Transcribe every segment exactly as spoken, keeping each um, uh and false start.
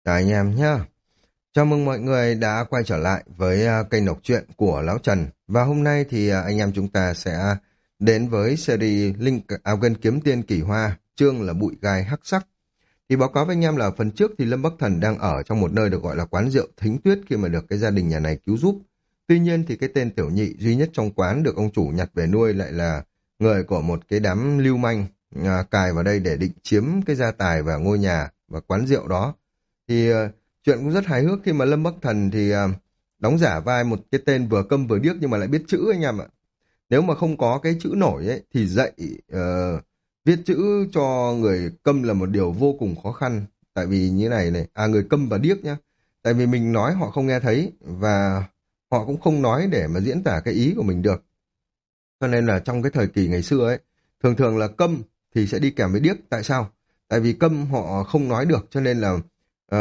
Chào anh em nhé. Chào mừng mọi người đã quay trở lại với à, kênh đọc truyện của Lão Trần. Và hôm nay thì à, anh em chúng ta sẽ đến với series Linh áo gân kiếm tiên kỳ hoa, chương là bụi gai hắc sắc. Thì báo cáo với anh em là phần trước thì Lâm Bắc Thần đang ở trong một nơi được gọi là quán rượu Thính Tuyết khi mà được cái gia đình nhà này cứu giúp. Tuy nhiên thì cái tên tiểu nhị duy nhất trong quán được ông chủ nhặt về nuôi lại là người của một cái đám lưu manh à, cài vào đây để định chiếm cái gia tài và ngôi nhà và quán rượu đó. Thì ờ, chuyện cũng rất hài hước khi mà Lâm Bắc Thần thì ờ, đóng giả vai một cái tên vừa câm vừa điếc nhưng mà lại biết chữ anh em ạ. Nếu mà không có cái chữ nổi ấy thì dạy ờ, viết chữ cho người câm là một điều vô cùng khó khăn. Tại vì như này này, à người câm và điếc nhá. Tại vì mình nói họ không nghe thấy và họ cũng không nói để mà diễn tả cái ý của mình được. Cho nên là trong cái thời kỳ ngày xưa ấy, thường thường là câm thì sẽ đi kèm với điếc. Tại sao? Tại vì câm họ không nói được cho nên là ờ,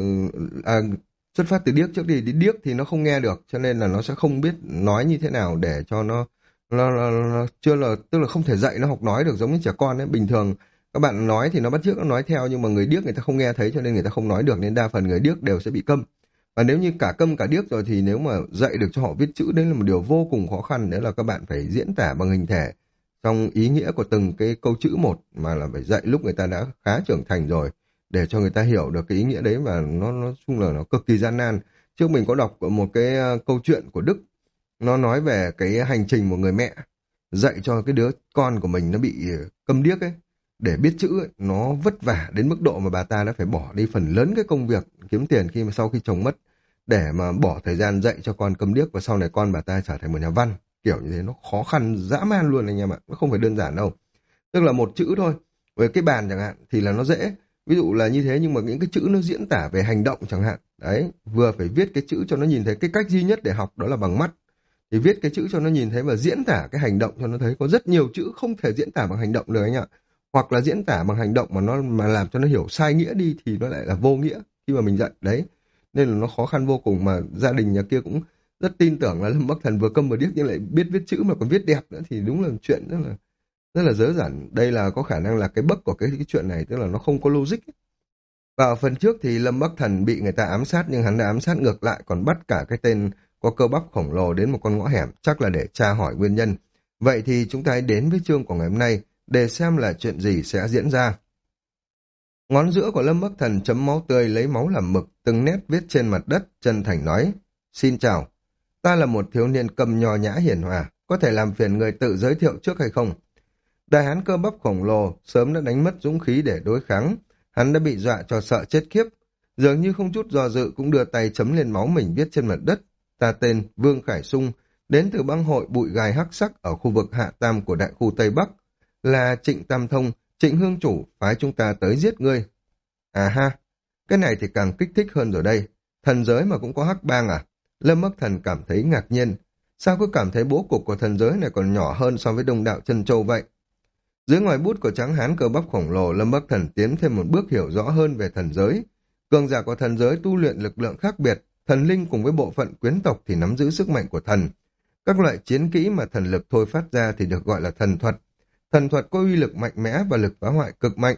à, xuất phát từ điếc trước đi, đến điếc thì nó không nghe được cho nên là nó sẽ không biết nói như thế nào để cho nó nó, nó, nó chưa là tức là không thể dạy nó học nói được giống như trẻ con ấy. Bình thường các bạn nói thì nó bắt chước nó nói theo nhưng mà người điếc người ta không nghe thấy cho nên người ta không nói được, nên đa phần người điếc đều sẽ bị câm. Và nếu như cả câm cả điếc rồi thì nếu mà dạy được cho họ viết chữ đấy là một điều vô cùng khó khăn, đấy là các bạn phải diễn tả bằng hình thể trong ý nghĩa của từng cái câu chữ một, mà là phải dạy lúc người ta đã khá trưởng thành rồi để cho người ta hiểu được cái ý nghĩa đấy, và nó nói chung là nó cực kỳ gian nan. Trước mình có đọc một cái ờ, câu chuyện của Đức, nó nói về cái hành trình một người mẹ dạy cho cái đứa con của mình nó bị ờ, câm điếc ấy để biết chữ ấy, nó vất vả đến mức độ mà bà ta đã phải bỏ đi phần lớn cái công việc kiếm tiền khi mà sau khi chồng mất để mà bỏ thời gian dạy cho con câm điếc, và sau này con bà ta trở thành một nhà văn. Kiểu như thế nó khó khăn dã man luôn anh em ạ, nó không phải đơn giản đâu. Tức là một chữ thôi, với cái bàn chẳng hạn thì là nó dễ, ví dụ là như thế, nhưng mà những cái chữ nó diễn tả về hành động chẳng hạn, đấy, vừa phải viết cái chữ cho nó nhìn thấy, cái cách duy nhất để học đó là bằng mắt, thì viết cái chữ cho nó nhìn thấy và diễn tả cái hành động cho nó thấy. Có rất nhiều chữ không thể diễn tả bằng hành động được anh ạ, hoặc là diễn tả bằng hành động mà nó mà làm cho nó hiểu sai nghĩa đi thì nó lại là vô nghĩa khi mà mình dạy đấy, nên là nó khó khăn vô cùng. Mà gia đình nhà kia cũng rất tin tưởng là Lâm Bắc Thần vừa câm vừa điếc nhưng lại biết viết chữ mà còn viết đẹp nữa, thì đúng là chuyện rất là rất là dớ dẩn. Đây là có khả năng là cái bug của cái, cái chuyện này, tức là nó không có logic ấy. Và ở phần trước thì Lâm Bắc Thần bị người ta ám sát nhưng hắn đã ám sát ngược lại, còn bắt cả cái tên có cơ bắp khổng lồ đến một con ngõ hẻm, chắc là để tra hỏi nguyên nhân. Vậy thì chúng ta hãy đến với chương của ngày hôm nay để xem là chuyện gì sẽ diễn ra. Ngón giữa của Lâm Bắc Thần chấm máu tươi, lấy máu làm mực, từng nét viết trên mặt đất, chân thành nói: "Xin chào, ta là một thiếu niên cầm nho nhã hiền hòa, có thể làm phiền người tự giới thiệu trước hay không?" Đại hán cơ bắp khổng lồ sớm đã đánh mất dũng khí để đối kháng, hắn đã bị dọa cho sợ chết khiếp, dường như không chút do dự cũng đưa tay chấm lên máu mình viết trên mặt đất: "Ta tên Vương Khải Sung, đến từ bang hội bụi gai hắc sắc ở khu vực Hạ Tam của đại khu Tây Bắc, là Trịnh Tam Thông, Trịnh Hương chủ phái chúng ta tới giết ngươi." À ha, cái này thì càng kích thích hơn rồi đây. Thần giới mà cũng có hắc bang à? Lâm Bắc Thần cảm thấy ngạc nhiên. Sao cứ cảm thấy bố cục của thần giới này còn nhỏ hơn so với Đông Đạo Chân Châu vậy? Dưới ngòi bút của trắng hán cơ bắp khổng lồ, Lâm Bắc Thần tiến thêm một bước hiểu rõ hơn về thần giới. Cường giả của thần giới tu luyện lực lượng khác biệt, thần linh cùng với bộ phận quyến tộc thì nắm giữ sức mạnh của thần. Các loại chiến kỹ mà thần lực thôi phát ra thì được gọi là thần thuật. Thần thuật có uy lực mạnh mẽ và lực phá hoại cực mạnh.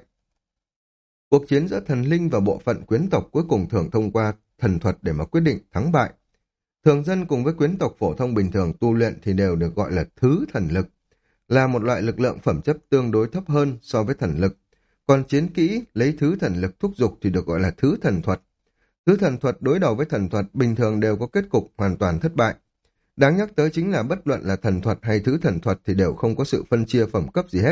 Cuộc chiến giữa thần linh và bộ phận quyến tộc cuối cùng thường thông qua thần thuật để mà quyết định thắng bại. Thường dân cùng với quyến tộc phổ thông bình thường tu luyện thì đều được gọi là thứ thần lực, là một loại lực lượng phẩm chất tương đối thấp hơn so với thần lực. Còn chiến kỹ lấy thứ thần lực thúc giục thì được gọi là thứ thần thuật. Thứ thần thuật đối đầu với thần thuật bình thường đều có kết cục hoàn toàn thất bại. Đáng nhắc tới chính là bất luận là thần thuật hay thứ thần thuật thì đều không có sự phân chia phẩm cấp gì hết.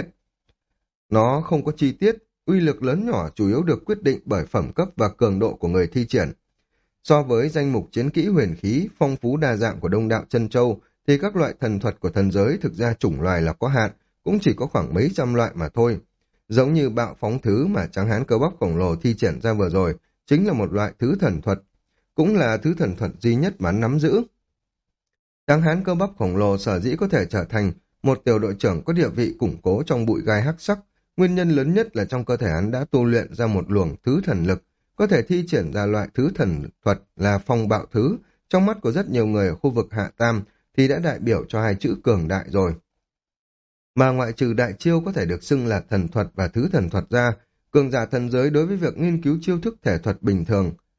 Nó không có chi tiết, uy lực lớn nhỏ chủ yếu được quyết định bởi phẩm cấp và cường độ của người thi triển. So với danh mục chiến kỹ huyền khí, phong phú đa dạng của Đông Đạo Chân Châu, thì các loại thần thuật của thần giới thực ra chủng loài là có hạn, cũng chỉ có khoảng mấy trăm loại mà thôi. Giống như bạo phóng thứ mà tráng hán cơ bắp khổng lồ thi triển ra vừa rồi, chính là một loại thứ thần thuật, cũng là thứ thần thuật duy nhất mà hắn nắm giữ. Tráng hán cơ bắp khổng lồ sở dĩ có thể trở thành một tiểu đội trưởng có địa vị củng cố trong bụi gai hắc sắc, nguyên nhân lớn nhất là trong cơ thể hắn đã tu luyện ra một luồng thứ thần lực, có thể thi triển ra loại thứ thần thuật là phong bạo thứ. Trong mắt của rất nhiều người ở khu vực Hạ Tam thì đã đại biểu cho hai chữ cường đại rồi. Mà ngoại trừ đại chiêu có thể được xưng là thần thuật và thứ thần thuật ra, cường giả thần giới đối với việc nghiên cứu chiêu thức thể thuật bình thường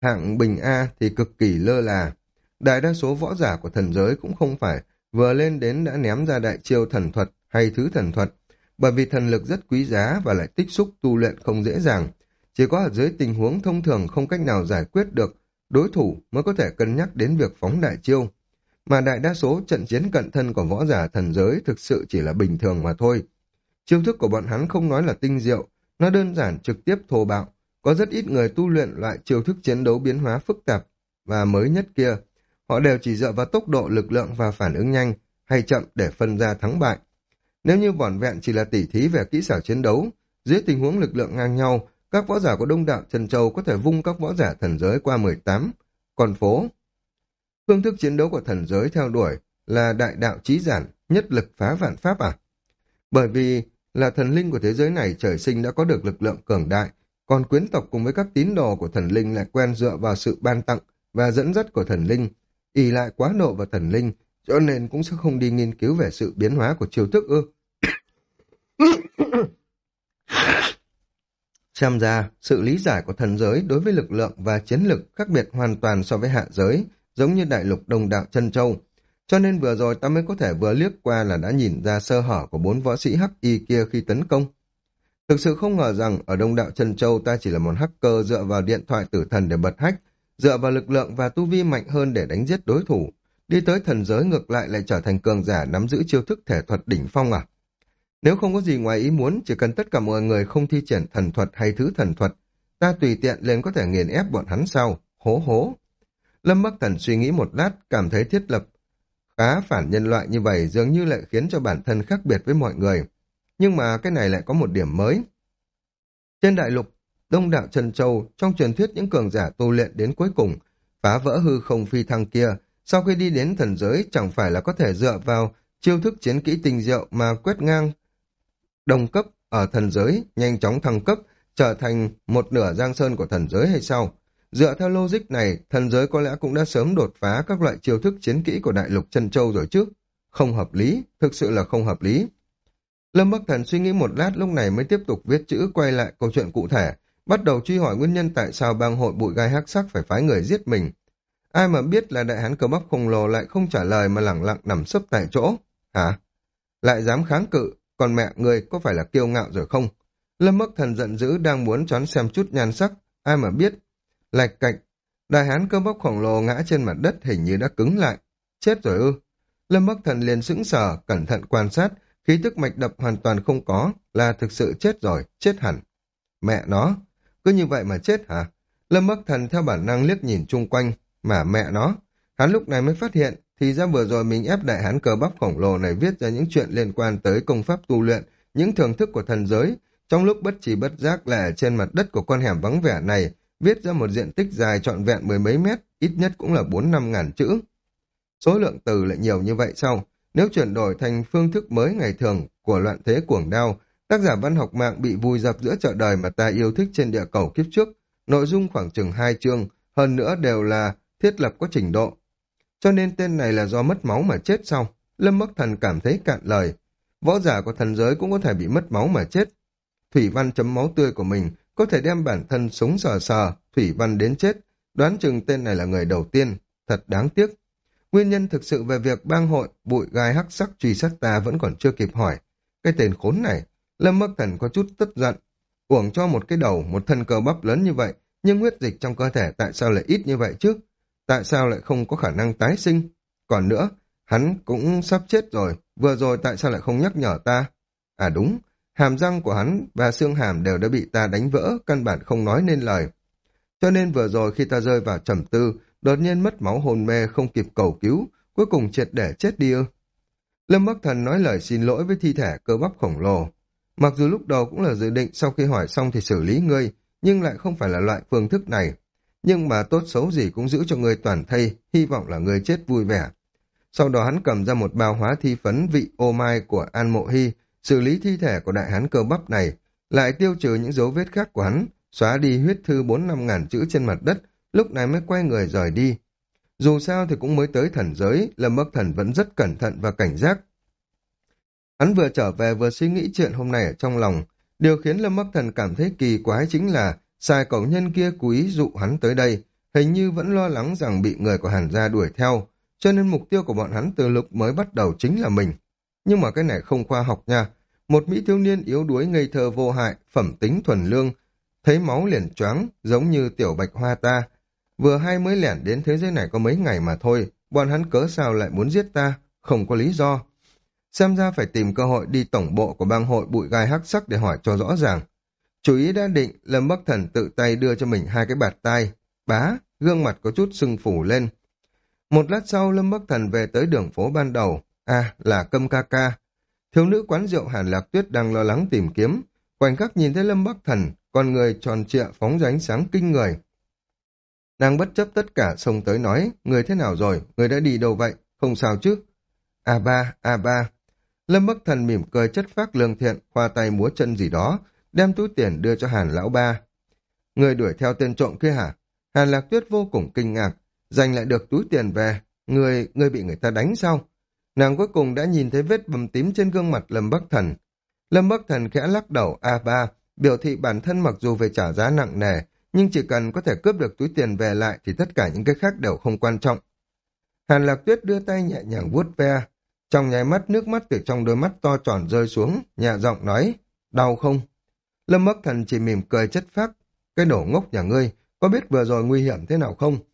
hạng bình A thì cực kỳ lơ là. Đại đa số võ giả của thần giới cũng không phải vừa lên đến đã ném ra đại chiêu thần thuật hay thứ thần thuật, bởi vì thần lực rất quý giá và lại tích xúc tu luyện không dễ dàng. Chỉ có ở dưới tình huống thông thường không cách nào giải quyết được đối thủ mới có thể cân nhắc đến việc phóng đại chiêu. Mà đại đa số trận chiến cận thân của võ giả thần giới thực sự chỉ là bình thường mà thôi. Chiêu thức của bọn hắn không nói là tinh diệu, nó đơn giản trực tiếp thô bạo. Có rất ít người tu luyện loại chiêu thức chiến đấu biến hóa phức tạp và mới nhất kia. Họ đều chỉ dựa vào tốc độ, lực lượng và phản ứng nhanh hay chậm để phân ra thắng bại. Nếu như vỏn vẹn chỉ là tỉ thí về kỹ xảo chiến đấu, dưới tình huống lực lượng ngang nhau, các võ giả của Đông Đạo Trân Châu có thể vung các võ giả thần giới qua mười tám con phố. Phương thức chiến đấu của thần giới theo đuổi là đại đạo chí giản, nhất lực phá vạn pháp à? Bởi vì là thần linh của thế giới này trời sinh đã có được lực lượng cường đại, còn quyến tộc cùng với các tín đồ của thần linh lại quen dựa vào sự ban tặng và dẫn dắt của thần linh, ỷ lại quá độ vào thần linh, cho nên cũng sẽ không đi nghiên cứu về sự biến hóa của chiêu thức ư. Xem ra, sự lý giải của thần giới đối với lực lượng và chiến lực khác biệt hoàn toàn so với hạ giới, giống như đại lục Đông Đạo Trân Châu. Cho nên vừa rồi ta mới có thể vừa liếc qua là đã nhìn ra sơ hở của bốn võ sĩ hắc y kia khi tấn công. Thực sự không ngờ rằng ở Đông Đạo Trân Châu ta chỉ là một hacker dựa vào điện thoại tử thần để bật hack, dựa vào lực lượng và tu vi mạnh hơn để đánh giết đối thủ. Đi tới thần giới ngược lại lại trở thành cường giả nắm giữ chiêu thức thể thuật đỉnh phong à? Nếu không có gì ngoài ý muốn, chỉ cần tất cả mọi người không thi triển thần thuật hay thứ thần thuật, ta tùy tiện lên có thể nghiền ép bọn hắn sau, hố hố. Lâm Bắc Thần suy nghĩ một lát, cảm thấy thiết lập khá phản nhân loại như vậy dường như lại khiến cho bản thân khác biệt với mọi người. Nhưng mà cái này lại có một điểm mới. Trên đại lục, Đông Đạo Trân Châu, trong truyền thuyết những cường giả tu luyện đến cuối cùng, phá vỡ hư không phi thăng kia, sau khi đi đến thần giới chẳng phải là có thể dựa vào chiêu thức chiến kỹ tinh diệu mà quét ngang đồng cấp ở thần giới, nhanh chóng thăng cấp, trở thành một nửa giang sơn của thần giới hay sao? Dựa theo logic này, thần giới có lẽ cũng đã sớm đột phá các loại chiêu thức chiến kỹ của đại lục Trân Châu rồi chứ. Không hợp lý, thực sự là không hợp lý. Lâm Bắc Thần suy nghĩ một lát lúc này mới tiếp tục viết chữ quay lại câu chuyện cụ thể, bắt đầu truy hỏi nguyên nhân tại sao bang hội bụi gai hắc sắc phải phái người giết mình. Ai mà biết là đại hán cơ bắp khổng lồ lại không trả lời mà lẳng lặng nằm sấp tại chỗ. Hả? Lại dám kháng cự, còn mẹ người có phải là kiêu ngạo rồi không? Lâm Bắc Thần giận dữ đang muốn choán xem chút nhan sắc, ai mà biết. Lạch cạch, đại hán cơ bắp khổng lồ ngã trên mặt đất hình như đã cứng lại. Chết rồi ư? Lâm Bắc Thần liền sững sờ, cẩn thận quan sát, khí tức mạch đập hoàn toàn không có, là thực sự chết rồi, chết hẳn. Mẹ nó, cứ như vậy mà chết hả? Lâm Bắc Thần theo bản năng liếc nhìn chung quanh, mà mẹ nó. Hắn lúc này mới phát hiện, thì ra vừa rồi mình ép đại hán cơ bắp khổng lồ này viết ra những chuyện liên quan tới công pháp tu luyện, những thưởng thức của thần giới, trong lúc bất trí bất giác là trên mặt đất của con hẻm vắng vẻ này, viết ra một diện tích dài trọn vẹn mười mấy mét, ít nhất cũng là bốn năm ngàn chữ. Số lượng từ lại nhiều như vậy sao? Nếu chuyển đổi thành phương thức mới ngày thường của loạn thế cuồng đao, tác giả văn học mạng bị vùi dập giữa chợ đời mà ta yêu thích trên địa cầu kiếp trước, nội dung khoảng chừng hai chương, hơn nữa đều là thiết lập có trình độ. Cho nên tên này là do mất máu mà chết sao? Lâm Bắc Thần cảm thấy cạn lời. Võ giả của thần giới cũng có thể bị mất máu mà chết. Thủy Văn chấm máu tươi của mình có thể đem bản thân sống sờ sờ, Thủy Văn đến chết. Đoán chừng tên này là người đầu tiên. Thật đáng tiếc. Nguyên nhân thực sự về việc bang hội bụi gai hắc sắc truy sát ta vẫn còn chưa kịp hỏi. Cái tên khốn này, Lâm Bắc Thần có chút tức giận. Uổng cho một cái đầu, một thân cơ bắp lớn như vậy, nhưng huyết dịch trong cơ thể tại sao lại ít như vậy chứ? Tại sao lại không có khả năng tái sinh? Còn nữa, hắn cũng sắp chết rồi, vừa rồi tại sao lại không nhắc nhở ta? À đúng, hàm răng của hắn và xương hàm đều đã bị ta đánh vỡ, căn bản không nói nên lời. Cho nên vừa rồi khi ta rơi vào trầm tư, đột nhiên mất máu hồn mê không kịp cầu cứu, cuối cùng triệt để chết đi ư. Lâm Bắc Thần nói lời xin lỗi với thi thể cơ bắp khổng lồ. Mặc dù lúc đầu cũng là dự định sau khi hỏi xong thì xử lý ngươi, nhưng lại không phải là loại phương thức này. Nhưng mà tốt xấu gì cũng giữ cho ngươi toàn thây, hy vọng là ngươi chết vui vẻ. Sau đó hắn cầm ra một bao hóa thi phấn vị ô mai của An Mộ Hy, xử lý thi thể của đại hán cơ bắp này, lại tiêu trừ những dấu vết khác của hắn, xóa đi huyết thư bốn năm ngàn chữ trên mặt đất, lúc này mới quay người rời đi. Dù sao thì cũng mới tới thần giới, Lâm Bắc Thần vẫn rất cẩn thận và cảnh giác. Hắn vừa trở về vừa suy nghĩ chuyện hôm nay ở trong lòng. Điều khiến Lâm Bắc Thần cảm thấy kỳ quái chính là sai cẩu nhân kia cố ý dụ hắn tới đây. hình như vẫn lo lắng rằng bị người của Hàn gia đuổi theo, cho nên mục tiêu của bọn hắn từ lúc mới bắt đầu chính là mình. Nhưng mà cái này không khoa học nha. Một mỹ thiếu niên yếu đuối ngây thơ vô hại, phẩm tính thuần lương, thấy máu liền choáng, giống như tiểu bạch hoa ta. Vừa hay mới lẻn đến thế giới này có mấy ngày mà thôi, bọn hắn cớ sao lại muốn giết ta, không có lý do. Xem ra phải tìm cơ hội đi tổng bộ của bang hội bụi gai hắc sắc để hỏi cho rõ ràng. Chủ ý đã định, Lâm Bắc Thần tự tay đưa cho mình hai cái bạt tai. Bá, gương mặt có chút sưng phù lên. Một lát sau, Lâm Bắc Thần về tới đường phố ban đầu. À, là Câm ca ca. Thiếu nữ quán rượu Hàn Lạc Tuyết đang lo lắng tìm kiếm. Khoảnh khắc nhìn thấy Lâm Bắc Thần, con người tròn trịa phóng ra ánh sáng kinh người. Nàng bất chấp tất cả xông tới nói, người thế nào rồi, người đã đi đâu vậy, không sao chứ. a ba, a ba. Lâm Bắc Thần mỉm cười chất phác lương thiện, khoa tay múa chân gì đó, đem túi tiền đưa cho Hàn lão ba. Người đuổi theo tên trộm kia hả? Hàn Lạc Tuyết vô cùng kinh ngạc, giành lại được túi tiền về, người, người bị người ta đánh sao? Nàng cuối cùng đã nhìn thấy vết bầm tím trên gương mặt Lâm Bắc Thần. Lâm Bắc Thần khẽ lắc đầu a ba, biểu thị bản thân mặc dù phải trả giá nặng nề, nhưng chỉ cần có thể cướp được túi tiền về lại thì tất cả những cái khác đều không quan trọng. Hàn Lạc Tuyết đưa tay nhẹ nhàng vuốt ve, trong nháy mắt nước mắt từ trong đôi mắt to tròn rơi xuống, nhẹ giọng nói, đau không? Lâm Bắc Thần chỉ mỉm cười chất phác, cái đổ ngốc nhà ngươi, có biết vừa rồi nguy hiểm thế nào không?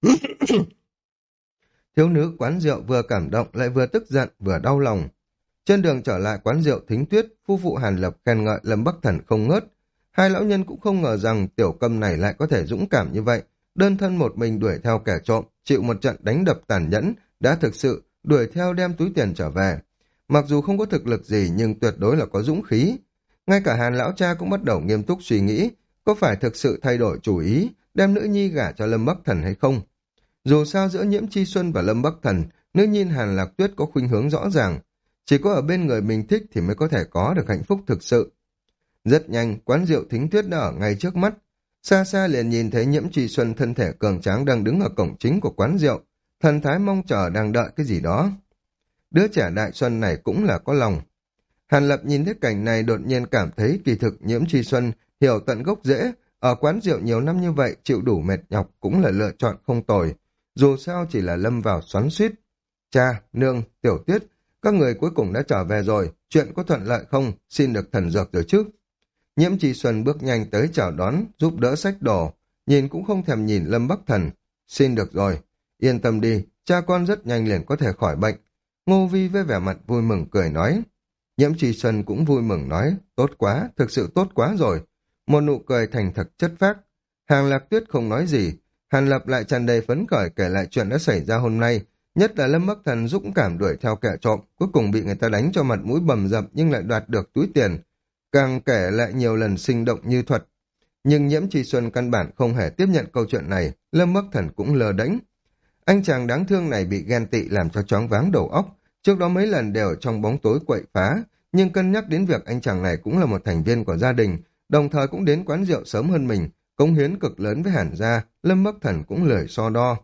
Thiếu nữ quán rượu vừa cảm động lại vừa tức giận vừa đau lòng. Trên đường trở lại quán rượu Thính Tuyết, phu phụ Hàn Lập khen ngợi Lâm Bắc Thần không ngớt. Hai lão nhân cũng không ngờ rằng tiểu Câm này lại có thể dũng cảm như vậy, đơn thân một mình đuổi theo kẻ trộm, chịu một trận đánh đập tàn nhẫn, đã thực sự đuổi theo đem túi tiền trở về. Mặc dù không có thực lực gì nhưng tuyệt đối là có dũng khí. Ngay cả Hàn lão cha cũng bắt đầu nghiêm túc suy nghĩ, có phải thực sự thay đổi chủ ý, đem nữ nhi gả cho Lâm Bắc Thần hay không? Dù sao giữa Nhiễm Chi Xuân và Lâm Bắc Thần, nữ nhi Hàn Lạc Tuyết có khuynh hướng rõ ràng. Chỉ có ở bên người mình thích thì mới có thể có được hạnh phúc thực sự. Rất nhanh, quán rượu Thính Tuyết đã ở ngay trước mắt. Xa xa liền nhìn thấy Nhiễm Chi Xuân thân thể cường tráng đang đứng ở cổng chính của quán rượu, thần thái mong chờ đang đợi cái gì đó. Đứa trẻ Đại Xuân này cũng là có lòng. Hàn Lập nhìn thấy cảnh này đột nhiên cảm thấy kỳ thực Nhiễm Chi Xuân hiểu tận gốc rễ, ở quán rượu nhiều năm như vậy chịu đủ mệt nhọc cũng là lựa chọn không tồi, dù sao chỉ là lâm vào xoắn xuýt. Cha, nương, Tiểu Tuyết, các người cuối cùng đã trở về rồi, chuyện có thuận lợi không, xin được thần dược rồi chứ. Nhiễm Chi Xuân bước nhanh tới chào đón, giúp đỡ xách đồ, nhìn cũng không thèm nhìn Lâm Bắc Thần. Xin được rồi, yên tâm đi, cha con rất nhanh liền có thể khỏi bệnh. Ngô Vi với vẻ mặt vui mừng cười nói. Nhiễm Chi Xuân cũng vui mừng nói, tốt quá, thực sự tốt quá rồi. Một nụ cười thành thật chất phác. Hàn Lạc Tuyết không nói gì, Hàn Lập lại tràn đầy phấn khởi kể lại chuyện đã xảy ra hôm nay, nhất là Lâm Bắc Thần dũng cảm đuổi theo kẻ trộm, cuối cùng bị người ta đánh cho mặt mũi bầm dập nhưng lại đoạt được túi tiền. Càng kể lại nhiều lần sinh động như thuật. Nhưng Nhiễm Chi Xuân căn bản không hề tiếp nhận câu chuyện này, Lâm Bắc Thần cũng lờ đánh. Anh chàng đáng thương này bị ghen tị làm cho choáng váng đầu óc, trước đó mấy lần đều trong bóng tối quậy phá, nhưng cân nhắc đến việc anh chàng này cũng là một thành viên của gia đình, đồng thời cũng đến quán rượu sớm hơn mình, cống hiến cực lớn với Hàn gia, Lâm Bắc Thần cũng lười so đo.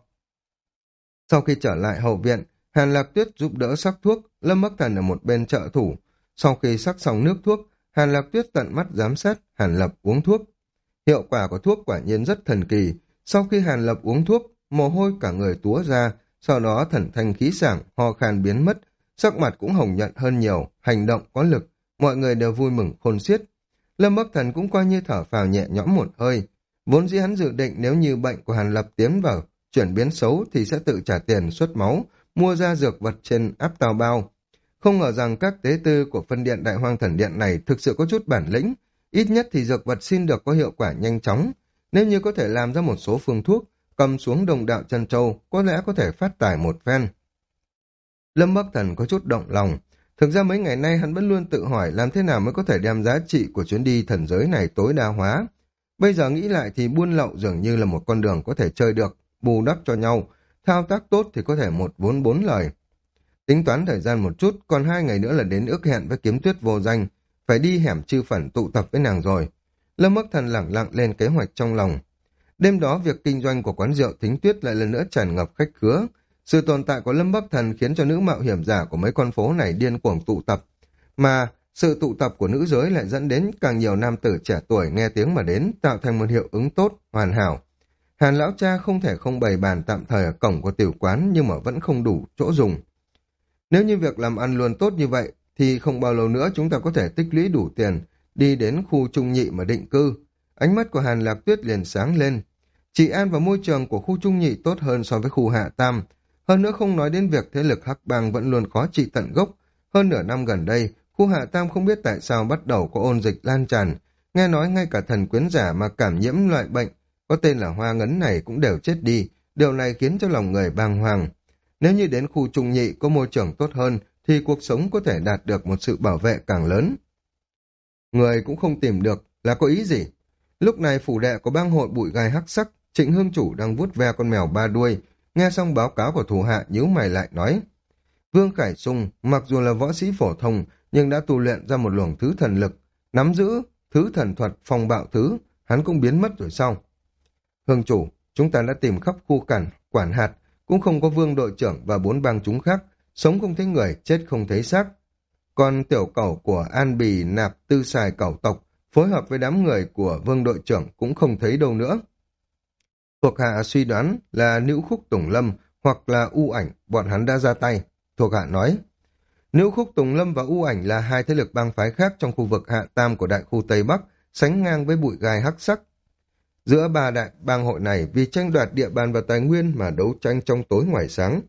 Sau khi trở lại hậu viện, Hàn Lạc Tuyết giúp đỡ sắc thuốc, Lâm Bắc Thần ở một bên trợ thủ. Sau khi sắc xong nước thuốc, Hàn Lạc Tuyết tận mắt giám sát Hàn Lập uống thuốc. Hiệu quả của thuốc quả nhiên rất thần kỳ. Sau khi Hàn Lập uống thuốc, mồ hôi cả người túa ra, sau đó thần thanh khí sảng, ho khan biến mất, sắc mặt cũng hồng nhuận hơn nhiều, hành động có lực, mọi người đều vui mừng khôn xiết. Lâm Bắc Thần cũng coi như thở phào nhẹ nhõm một hơi. Vốn dĩ hắn dự định nếu như bệnh của Hàn Lập tiến vào chuyển biến xấu thì sẽ tự trả tiền xuất máu, mua ra dược vật trên áp tào bao. Không ngờ rằng các tế tư của phân điện Đại Hoang Thần Điện này thực sự có chút bản lĩnh, ít nhất thì dược vật xin được có hiệu quả nhanh chóng. Nếu như có thể làm ra một số phương thuốc, cầm xuống Đồng Đạo Chân Châu, có lẽ có thể phát tài một phen. Lâm Bắc Thần có chút động lòng. Thực ra mấy ngày nay hắn vẫn luôn tự hỏi làm thế nào mới có thể đem giá trị của chuyến đi thần giới này tối đa hóa. Bây giờ nghĩ lại thì buôn lậu dường như là một con đường có thể chơi được, bù đắp cho nhau, thao tác tốt thì có thể một vốn bốn lời. Tính toán thời gian một chút, còn hai ngày nữa là đến ước hẹn với Kiếm Tuyết vô danh, phải đi hẻm Chư Phẩn tụ tập với nàng rồi. Lâm Bắc Thần lẳng lặng lên kế hoạch trong lòng. Đêm đó việc kinh doanh của quán rượu Thính Tuyết lại lần nữa tràn ngập khách khứa. Sự tồn tại của Lâm Bắc Thần khiến cho nữ mạo hiểm giả của mấy con phố này điên cuồng tụ tập, mà sự tụ tập của nữ giới lại dẫn đến càng nhiều nam tử trẻ tuổi nghe tiếng mà đến, tạo thành một hiệu ứng tốt, hoàn hảo. Hàn lão cha không thể không bày bàn tạm thời ở cổng của tiểu quán nhưng mà vẫn không đủ chỗ dùng. Nếu như việc làm ăn luôn tốt như vậy, thì không bao lâu nữa chúng ta có thể tích lũy đủ tiền, đi đến khu trung nhị mà định cư. Ánh mắt của Hàn Lạc Tuyết liền sáng lên. Trị an và môi trường của khu trung nhị tốt hơn so với khu hạ tam. Hơn nữa không nói đến việc thế lực Hắc Bang vẫn luôn khó trị tận gốc. Hơn nửa năm gần đây, khu hạ tam không biết tại sao bắt đầu có ôn dịch lan tràn. Nghe nói ngay cả thần quyến giả mà cảm nhiễm loại bệnh có tên là hoa ngấn này cũng đều chết đi. Điều này khiến cho lòng người bàng hoàng. Nếu như đến khu trung nhị có môi trường tốt hơn, thì cuộc sống có thể đạt được một sự bảo vệ càng lớn. Người cũng không tìm được là có ý gì? Lúc này phủ đệ của bang hội bụi gai hắc sắc, Trịnh Hương Chủ đang vuốt ve con mèo ba đuôi, nghe xong báo cáo của thủ hạ nhíu mày lại nói. Vương Khải Sung, mặc dù là võ sĩ phổ thông, nhưng đã tu luyện ra một luồng thứ thần lực, nắm giữ thứ thần thuật phong bạo thứ, hắn cũng biến mất rồi sao? Hương Chủ, chúng ta đã tìm khắp khu cản, quản hạt, cũng không có Vương đội trưởng và bốn bang chúng khác, sống không thấy người, chết không thấy xác. Còn tiểu cẩu của An Bì nạp tư xài cẩu tộc, phối hợp với đám người của Vương đội trưởng cũng không thấy đâu nữa. Thuộc hạ suy đoán là Nữ Khúc Tùng Lâm hoặc là U Ảnh, bọn hắn đã ra tay. Thuộc hạ nói, Nữ Khúc Tùng Lâm và U Ảnh là hai thế lực bang phái khác trong khu vực hạ tam của đại khu Tây Bắc, sánh ngang với bụi gai hắc sắc. Giữa ba đại bang hội này vì tranh đoạt địa bàn và tài nguyên mà đấu tranh trong tối ngoài sáng.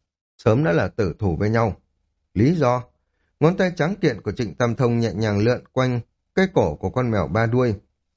Sớm đã là tử thủ với nhau. Lý do? Ngón tay trắng kiện của Trịnh Tam Thông nhẹ nhàng lượn quanh cái cổ của con mèo ba đuôi.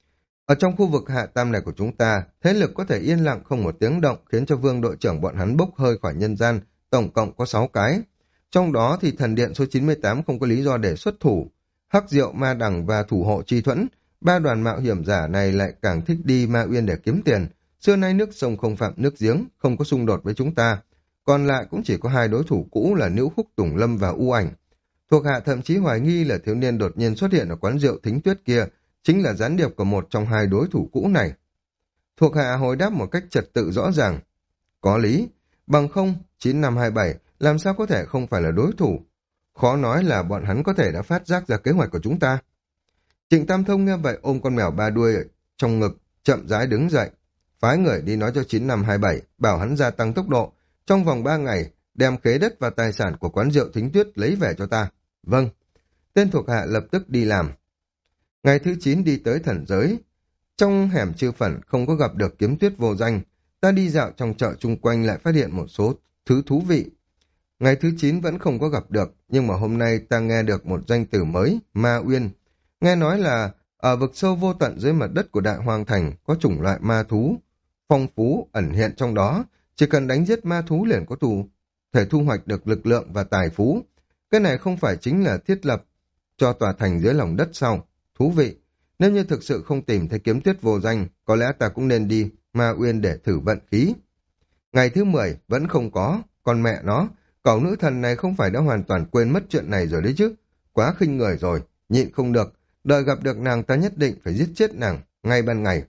Ở trong khu vực hạ tam này của chúng ta, thế lực có thể yên lặng không một tiếng động khiến cho Vương đội trưởng bọn hắn bốc hơi khỏi nhân gian, tổng cộng có sáu cái. Trong đó thì thần điện số chín mươi tám không có lý do để xuất thủ. Hắc Diệu, Ma Đằng và thủ hộ Chi Thuẫn, ba đoàn mạo hiểm giả này lại càng thích đi Ma Uyên để kiếm tiền. Xưa nay nước sông không phạm nước giếng, không có xung đột với chúng ta. Còn lại cũng chỉ có hai đối thủ cũ là Nữ Khúc Tùng Lâm và U Ảnh. Thuộc hạ thậm chí hoài nghi là thiếu niên đột nhiên xuất hiện ở quán rượu Thính Tuyết kia chính là gián điệp của một trong hai đối thủ cũ này. Thuộc hạ hồi đáp một cách trật tự rõ ràng. Có lý, bằng không, chín năm hai bảy làm sao có thể không phải là đối thủ. Khó nói là bọn hắn có thể đã phát giác ra kế hoạch của chúng ta. Trịnh Tam Thông nghe vậy ôm con mèo ba đuôi trong ngực, chậm rãi đứng dậy. Phái người đi nói cho chín năm hai bảy, bảo hắn gia tăng tốc độ. Trong vòng ba ngày, đem khế đất và tài sản của quán rượu Thính Tuyết lấy về cho ta. Vâng. Tên thuộc hạ lập tức đi làm. Ngày thứ chín đi tới thần giới. Trong hẻm Chư Phẩn không có gặp được Kiếm Tuyết vô danh. Ta đi dạo trong chợ chung quanh lại phát hiện một số thứ thú vị. Ngày thứ chín vẫn không có gặp được, nhưng mà hôm nay ta nghe được một danh từ mới, Ma Uyên. Nghe nói là ở vực sâu vô tận dưới mặt đất của Đại Hoang Thành có chủng loại ma thú phong phú ẩn hiện trong đó. Chỉ cần đánh giết ma thú liền có thù, thể thu hoạch được lực lượng và tài phú. Cái này không phải chính là thiết lập cho tòa thành dưới lòng đất sao? Thú vị. Nếu như thực sự không tìm thấy Kiếm Tuyết vô danh, có lẽ ta cũng nên đi Ma Uyên để thử vận khí. Ngày thứ mười vẫn không có, còn mẹ nó, cẩu nữ thần này không phải đã hoàn toàn quên mất chuyện này rồi đấy chứ. Quá khinh người rồi, nhịn không được, đợi gặp được nàng ta nhất định phải giết chết nàng, ngay ban ngày.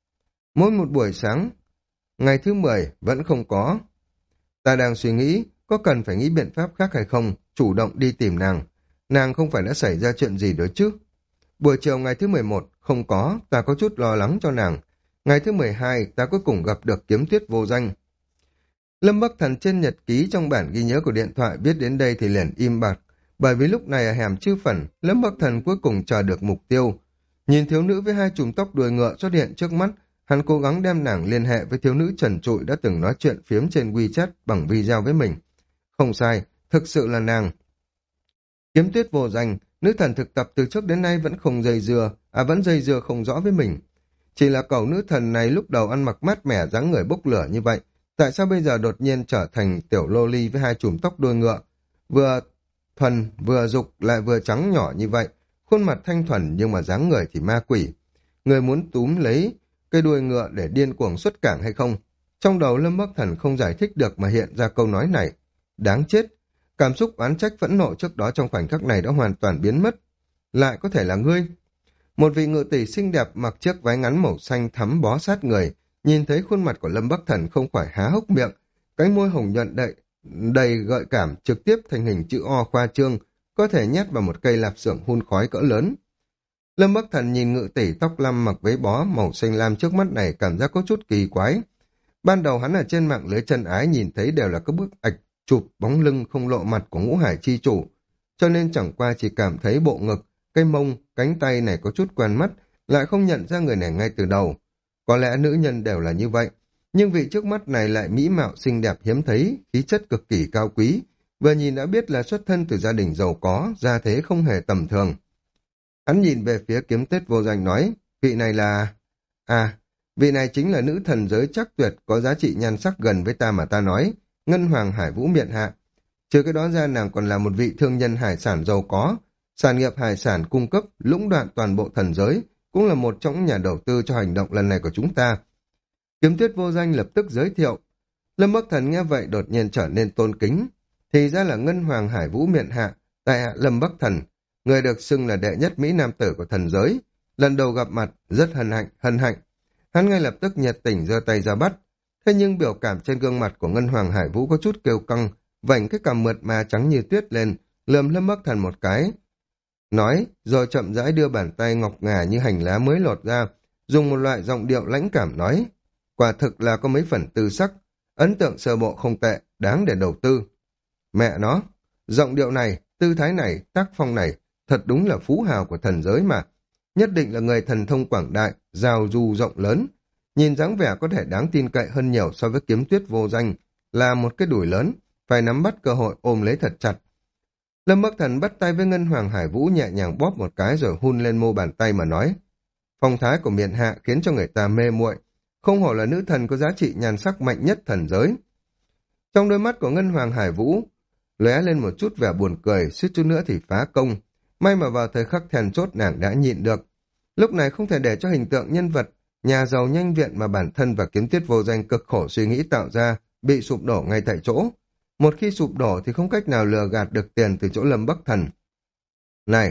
Mỗi một buổi sáng, ngày thứ mười vẫn không có. Ta đang suy nghĩ, có cần phải nghĩ biện pháp khác hay không, chủ động đi tìm nàng. Nàng không phải đã xảy ra chuyện gì đó chứ. Buổi chiều ngày thứ mười một, không có, ta có chút lo lắng cho nàng. Ngày thứ mười hai, ta cuối cùng gặp được Kiếm Tuyết vô danh. Lâm Bắc Thần trên nhật ký trong bản ghi nhớ của điện thoại viết đến đây thì liền im bặt. Bởi vì lúc này ở hẻm Chư Phẩn, Lâm Bắc Thần cuối cùng chờ được mục tiêu. Nhìn thiếu nữ với hai chùm tóc đuôi ngựa xuất hiện trước mắt, hắn cố gắng đem nàng liên hệ với thiếu nữ trần trụi đã từng nói chuyện phiếm trên WeChat bằng video với mình. Không sai, thực sự là nàng. Kiếm Tuyết vô danh, nữ thần thực tập từ trước đến nay vẫn không dây dưa, à vẫn dây dưa không rõ với mình. Chỉ là cậu nữ thần này lúc đầu ăn mặc mát mẻ dáng người bốc lửa như vậy, tại sao bây giờ đột nhiên trở thành tiểu loli với hai chùm tóc đuôi ngựa, vừa thuần vừa dục lại vừa trắng nhỏ như vậy, khuôn mặt thanh thuần nhưng mà dáng người thì ma quỷ. Người muốn túm lấy cây đuôi ngựa để điên cuồng xuất cảng hay không? Trong đầu Lâm Bắc Thần không giải thích được mà hiện ra câu nói này. Đáng chết! Cảm xúc oán trách phẫn nộ trước đó trong khoảnh khắc này đã hoàn toàn biến mất. Lại có thể là ngươi. Một vị ngự tỷ xinh đẹp mặc chiếc váy ngắn màu xanh thắm bó sát người, nhìn thấy khuôn mặt của Lâm Bắc Thần không khỏi há hốc miệng, cánh môi hồng nhuận đậy đầy gợi cảm trực tiếp thành hình chữ O khoa trương, có thể nhét vào một cây lạp xưởng hun khói cỡ lớn. Lâm Bắc Thần nhìn ngự tỷ tóc lam mặc váy bó màu xanh lam trước mắt này cảm giác có chút kỳ quái. Ban đầu hắn ở trên mạng lưới chân ái nhìn thấy đều là các bức ảnh chụp bóng lưng không lộ mặt của Ngũ Hải chi chủ, cho nên chẳng qua chỉ cảm thấy bộ ngực, cái mông, cánh tay này có chút quen mắt, lại không nhận ra người này ngay từ đầu. Có lẽ nữ nhân đều là như vậy, nhưng vị trước mắt này lại mỹ mạo xinh đẹp hiếm thấy, khí chất cực kỳ cao quý, vừa nhìn đã biết là xuất thân từ gia đình giàu có, gia thế không hề tầm thường. Hắn nhìn về phía Kiếm Tuyết Vô Danh nói, vị này là... À, vị này chính là nữ thần giới chắc tuyệt có giá trị nhan sắc gần với ta mà ta nói, Ngân Hoàng Hải Vũ miện hạ. Trừ cái đó ra nàng còn là một vị thương nhân hải sản giàu có, sản nghiệp hải sản cung cấp, lũng đoạn toàn bộ thần giới, cũng là một trong những nhà đầu tư cho hành động lần này của chúng ta. Kiếm Tuyết Vô Danh lập tức giới thiệu. Lâm Bắc Thần nghe vậy đột nhiên trở nên tôn kính. Thì ra là Ngân Hoàng Hải Vũ miện hạ, tại hạ Lâm Bắc Thần, người được xưng là đệ nhất Mỹ Nam tử của thần giới. Lần đầu gặp mặt, rất hân hạnh, hân hạnh. Hắn ngay lập tức nhiệt tình giơ tay ra bắt. Thế nhưng biểu cảm trên gương mặt của Ngân Hoàng Hải Vũ có chút kêu căng, vảnh cái cằm mượt mà trắng như tuyết lên, lườm Lâm Bắc Thần một cái. Nói, rồi chậm rãi đưa bàn tay ngọc ngà như hành lá mới lột ra, dùng một loại giọng điệu lãnh cảm nói. Quả thực là có mấy phần tư sắc, ấn tượng sơ bộ không tệ, đáng để đầu tư. Mẹ nó, giọng điệu này, tư thái này, tác phong này, thật đúng là phú hào của thần giới mà. Nhất định là người thần thông quảng đại, giao du rộng lớn. Nhìn dáng vẻ có thể đáng tin cậy hơn nhiều so với Kiếm Tuyết Vô Danh, là một cái đùi lớn, phải nắm bắt cơ hội ôm lấy thật chặt. Lâm Bắc Thần bắt tay với Ngân Hoàng Hải Vũ nhẹ nhàng bóp một cái rồi hun lên mu bàn tay mà nói. Phong thái của miện hạ khiến cho người ta mê muội, không hổ là nữ thần có giá trị nhan sắc mạnh nhất thần giới. Trong đôi mắt của Ngân Hoàng Hải Vũ lóe lên một chút vẻ buồn cười, suýt chút nữa thì phá công. May mà vào thời khắc then chốt nàng đã nhịn được. Lúc này không thể để cho hình tượng nhân vật nhà giàu nhanh viện mà bản thân và Kiếm Tuyết Vô Danh cực khổ suy nghĩ tạo ra bị sụp đổ ngay tại chỗ. Một khi sụp đổ thì không cách nào lừa gạt được tiền từ chỗ Lâm Bắc Thần. Này,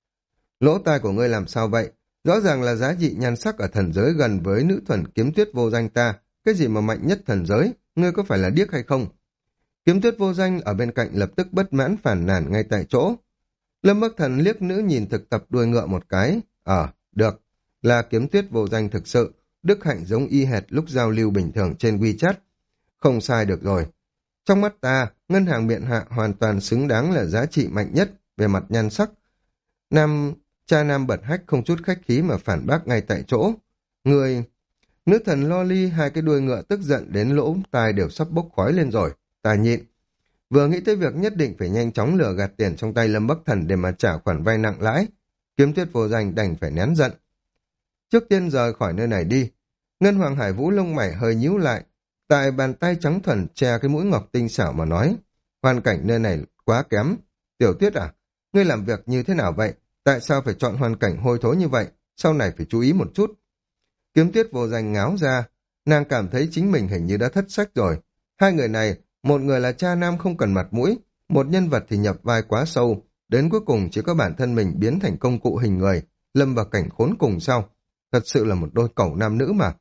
lỗ tai của ngươi làm sao vậy? Rõ ràng là giá trị nhan sắc ở thần giới gần với nữ thuần Kiếm Tuyết Vô Danh ta. Cái gì mà mạnh nhất thần giới? Ngươi có phải là điếc hay không? Kiếm Tuyết Vô Danh ở bên cạnh lập tức bất mãn phản nàn ngay tại chỗ. Lâm Bắc Thần liếc nữ nhìn thực tập đuôi ngựa một cái. Ờ, được. Là Kiếm Tuyết Vô Danh thực sự. Đức hạnh giống y hệt lúc giao lưu bình thường trên WeChat. Không sai được rồi. Trong mắt ta, ngân hàng miện hạ hoàn toàn xứng đáng là giá trị mạnh nhất về mặt nhan sắc. Nam, cha nam bật hách không chút khách khí mà phản bác ngay tại chỗ. Người, nữ thần Loli hai cái đuôi ngựa tức giận đến lỗ tai đều sắp bốc khói lên rồi. Ta nhịn. Vừa nghĩ tới việc nhất định phải nhanh chóng lừa gạt tiền trong tay Lâm Bắc Thần để mà trả khoản vay nặng lãi, Kiếm Tuyết Vô Danh đành phải nén giận. Trước tiên rời khỏi nơi này đi. Ngân Hoàng Hải Vũ lông mày hơi nhíu lại, tại bàn tay trắng thuần che cái mũi ngọc tinh xảo mà nói, hoàn cảnh nơi này quá kém. Tiểu Tuyết à, ngươi làm việc như thế nào vậy? Tại sao phải chọn hoàn cảnh hôi thối như vậy? Sau này phải chú ý một chút. Kiếm Tuyết Vô Danh ngáo ra, nàng cảm thấy chính mình hình như đã thất sách rồi. Hai người này, một người là cha nam không cần mặt mũi, một nhân vật thì nhập vai quá sâu, đến cuối cùng chỉ có bản thân mình biến thành công cụ hình người, lâm vào cảnh khốn cùng sau. Thật sự là một đôi cẩu nam nữ mà.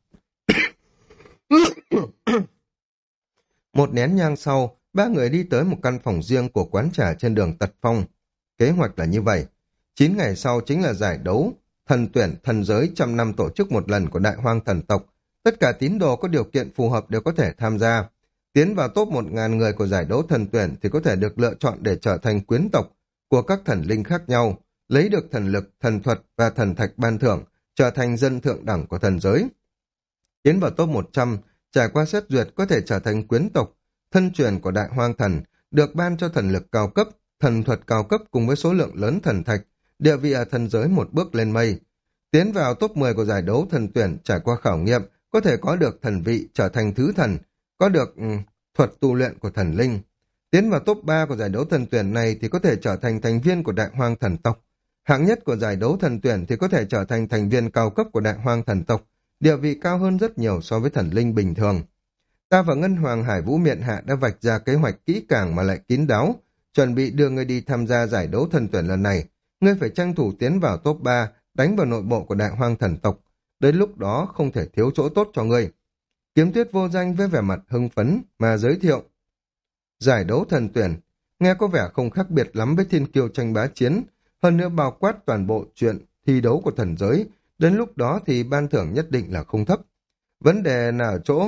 Một nén nhang sau, ba người đi tới một căn phòng riêng của quán trà trên đường Tật Phong. Kế hoạch là như vậy. Chín ngày sau chính là giải đấu, thần tuyển thần giới trăm năm tổ chức một lần của Đại Hoang thần tộc. Tất cả tín đồ có điều kiện phù hợp đều có thể tham gia. Tiến vào top một ngàn người của giải đấu thần tuyển thì có thể được lựa chọn để trở thành quyến tộc của các thần linh khác nhau, lấy được thần lực, thần thuật và thần thạch ban thưởng, trở thành dân thượng đẳng của thần giới. Tiến vào top một trăm, trải qua xét duyệt có thể trở thành quyến tộc, thân truyền của Đại Hoang Thần, được ban cho thần lực cao cấp, thần thuật cao cấp cùng với số lượng lớn thần thạch, địa vị ở thần giới một bước lên mây. Tiến vào top mười của giải đấu thần tuyển trải qua khảo nghiệm, có thể có được thần vị trở thành thứ thần, có được um, thuật tu luyện của thần linh. Tiến vào top ba của giải đấu thần tuyển này thì có thể trở thành thành viên của Đại Hoang thần tộc. Hạng nhất của giải đấu thần tuyển thì có thể trở thành thành viên cao cấp của Đại Hoang thần tộc, địa vị cao hơn rất nhiều so với thần linh bình thường. Ta và Ngân Hoàng Hải Vũ miện hạ đã vạch ra kế hoạch kỹ càng mà lại kín đáo, chuẩn bị đưa ngươi đi tham gia giải đấu thần tuyển lần này. Ngươi phải tranh thủ tiến vào top ba, đánh vào nội bộ của Đại Hoang thần tộc. Đến lúc đó không thể thiếu chỗ tốt cho ngươi. Kiếm Tuyết Vô Danh với vẻ mặt hưng phấn mà giới thiệu. Giải đấu thần tuyển, nghe có vẻ không khác biệt lắm với thiên kiêu tranh bá chiến, hơn nữa bao quát toàn bộ chuyện thi đấu của thần giới, đến lúc đó thì ban thưởng nhất định là không thấp. Vấn đề là ở chỗ,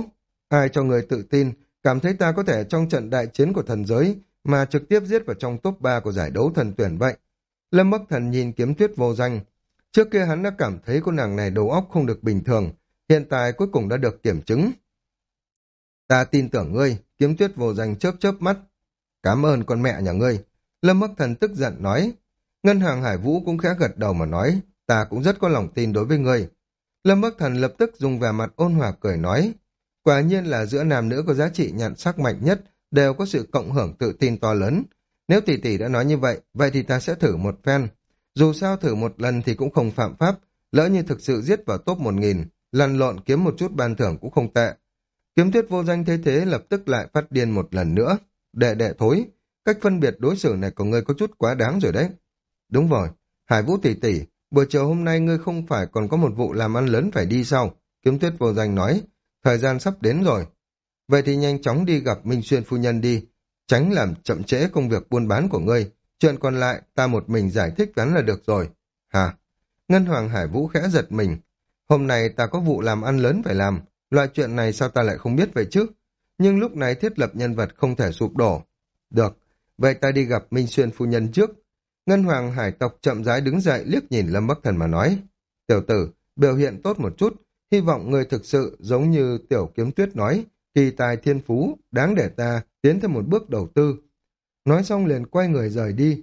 Ai cho người tự tin, cảm thấy ta có thể trong trận đại chiến của thần giới mà trực tiếp giết vào trong top ba của giải đấu thần tuyển vậy? Lâm Bắc Thần nhìn Kiếm Tuyết Vô Danh. Trước kia hắn đã cảm thấy cô nàng này đầu óc không được bình thường, hiện tại cuối cùng đã được kiểm chứng. Ta tin tưởng ngươi, Kiếm Tuyết Vô Danh chớp chớp mắt. Cảm ơn con mẹ nhà ngươi. Lâm Bắc Thần tức giận nói. Ngân Hàng Hải Vũ cũng khẽ gật đầu mà nói, ta cũng rất có lòng tin đối với ngươi. Lâm Bắc Thần lập tức dùng vẻ mặt ôn hòa cười nói, quả nhiên là giữa nam nữ có giá trị nhận sắc mạnh nhất, đều có sự cộng hưởng tự tin to lớn. Nếu tỷ tỷ đã nói như vậy, vậy thì ta sẽ thử một phen. Dù sao thử một lần thì cũng không phạm pháp, lỡ như thực sự giết vào top một nghìn, lăn lộn kiếm một chút ban thưởng cũng không tệ. Kiếm Tuyết Vô Danh thế thế lập tức lại phát điên một lần nữa. Đệ đệ thối, cách phân biệt đối xử này của ngươi có chút quá đáng rồi đấy. Đúng rồi, Hải Vũ tỷ tỷ, buổi chiều hôm nay ngươi không phải còn có một vụ làm ăn lớn phải đi sao? Kiếm Tuyết Vô Danh nói, thời gian sắp đến rồi. Vậy thì nhanh chóng đi gặp Minh Xuyên phu nhân đi, tránh làm chậm trễ công việc buôn bán của ngươi. Chuyện còn lại ta một mình giải thích gắn là được rồi. Hả? Ngân Hoàng Hải Vũ khẽ giật mình. Hôm nay ta có vụ làm ăn lớn phải làm, loại chuyện này sao ta lại không biết vậy chứ? Nhưng lúc này thiết lập nhân vật không thể sụp đổ. Được, vậy ta đi gặp Minh Xuyên phu nhân trước. Ngân Hoàng Hải tộc chậm rãi đứng dậy liếc nhìn Lâm Bắc Thần mà nói. Tiểu tử, biểu hiện tốt một chút, hy vọng người thực sự giống như Tiểu Kiếm Tuyết nói, kỳ tài thiên phú, đáng để ta tiến thêm một bước đầu tư. Nói xong liền quay người rời đi.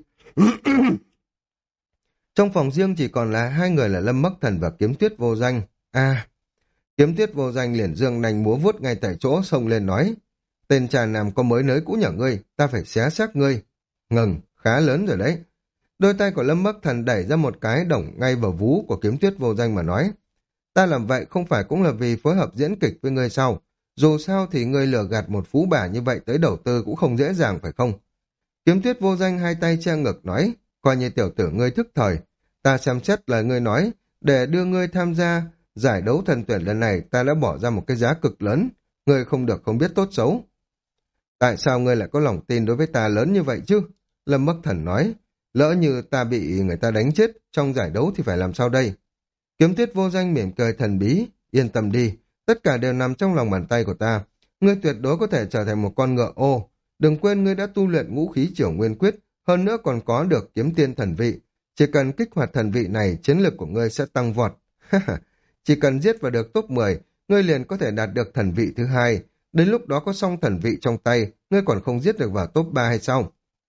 Trong phòng riêng chỉ còn là hai người là Lâm Bắc Thần và Kiếm Tuyết Vô Danh. À, Kiếm Tuyết Vô Danh liền dương nành múa vuốt ngay tại chỗ xông lên nói, tên trà nam có mới nới cũ nhở ngươi, ta phải xé xác ngươi. Ngừng, khá lớn rồi đấy. Đôi tay của Lâm Bắc Thần đẩy ra một cái đổng ngay vào vú của Kiếm Tuyết Vô Danh mà nói, ta làm vậy không phải cũng là vì phối hợp diễn kịch với ngươi sao? Dù sao thì ngươi lừa gạt một phú bà như vậy tới đầu tư cũng không dễ dàng phải không? Kiếm Tuyết Vô Danh hai tay che ngực nói, coi như tiểu tử ngươi thức thời, ta xem xét lời ngươi nói, để đưa ngươi tham gia giải đấu thần tuyển lần này ta đã bỏ ra một cái giá cực lớn, ngươi không được không biết tốt xấu. Tại sao ngươi lại có lòng tin đối với ta lớn như vậy chứ? Lâm Bắc Thần nói, lỡ như ta bị người ta đánh chết trong giải đấu thì phải làm sao đây? Kiếm Tuyết Vô Danh mỉm cười thần bí, yên tâm đi, tất cả đều nằm trong lòng bàn tay của ta, ngươi tuyệt đối có thể trở thành một con ngựa ô. Đừng quên ngươi đã tu luyện ngũ khí triểu nguyên quyết, hơn nữa còn có được kiếm tiên thần vị. Chỉ cần kích hoạt thần vị này, chiến lực của ngươi sẽ tăng vọt. Chỉ cần giết vào được top mười, ngươi liền có thể đạt được thần vị thứ hai. Đến lúc đó có xong thần vị trong tay, ngươi còn không giết được vào top ba hay sao?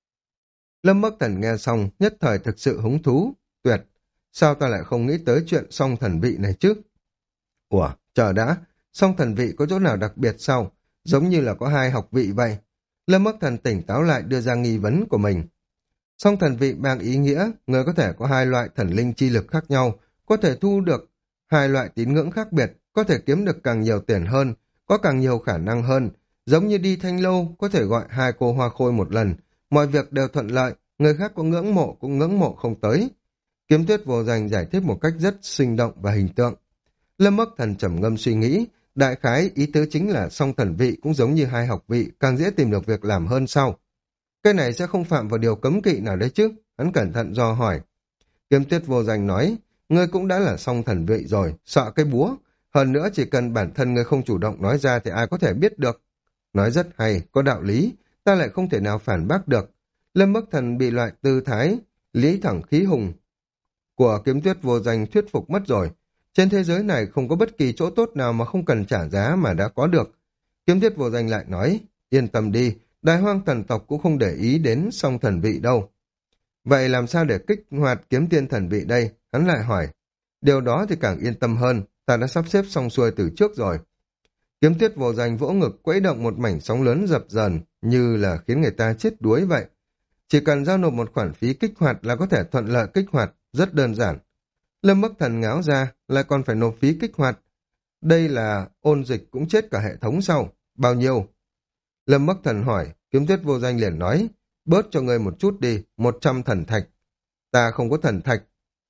Lâm Bắc Thần nghe xong, nhất thời thực sự hứng thú. Tuyệt, sao ta lại không nghĩ tới chuyện song thần vị này chứ? Ủa, chờ đã, song thần vị có chỗ nào đặc biệt sao? Giống như là có hai học vị vậy. Lâm Bắc Thần tỉnh táo lại đưa ra nghi vấn của mình. Song thần vị mang ý nghĩa, người có thể có hai loại thần linh chi lực khác nhau, có thể thu được hai loại tín ngưỡng khác biệt, có thể kiếm được càng nhiều tiền hơn, có càng nhiều khả năng hơn. Giống như đi thanh lâu, có thể gọi hai cô hoa khôi một lần, mọi việc đều thuận lợi, người khác có ngưỡng mộ cũng ngưỡng mộ không tới. Kiếm Tuyết Vô Danh giải thích một cách rất sinh động và hình tượng. Lâm Bắc Thần trầm ngâm suy nghĩ, đại khái ý tứ chính là song thần vị cũng giống như hai học vị, càng dễ tìm được việc làm hơn sau. Cái này sẽ không phạm vào điều cấm kỵ nào đấy chứ? Hắn cẩn thận do hỏi. Kiếm Tuyết Vô Danh nói, ngươi cũng đã là song thần vị rồi, sợ cái búa. Hơn nữa chỉ cần bản thân ngươi không chủ động nói ra thì ai có thể biết được. Nói rất hay, có đạo lý, ta lại không thể nào phản bác được. Lâm Bắc Thần bị loại tư thái, lý thẳng khí hùng của Kiếm Tuyết Vô Danh thuyết phục mất rồi. Trên thế giới này không có bất kỳ chỗ tốt nào mà không cần trả giá mà đã có được. Kiếm Tuyết Vô Danh lại nói, yên tâm đi, Đại Hoang thần tộc cũng không để ý đến song thần vị đâu. Vậy làm sao để kích hoạt kiếm tiên thần vị đây? Hắn lại hỏi. Điều đó thì càng yên tâm hơn, ta đã sắp xếp xong xuôi từ trước rồi. Kiếm Tuyết Vô Danh vỗ ngực quẫy động một mảnh sóng lớn dập dờn, như là khiến người ta chết đuối vậy. Chỉ cần giao nộp một khoản phí kích hoạt là có thể thuận lợi kích hoạt, rất đơn giản. Lâm Bắc Thần ngáo ra, lại còn phải nộp phí kích hoạt. Đây là ôn dịch cũng chết cả hệ thống sau. Bao nhiêu? Lâm Bắc Thần hỏi, Kiếm Tuyết Vô Danh liền nói, bớt cho ngươi một chút đi, một trăm thần thạch. Ta không có thần thạch.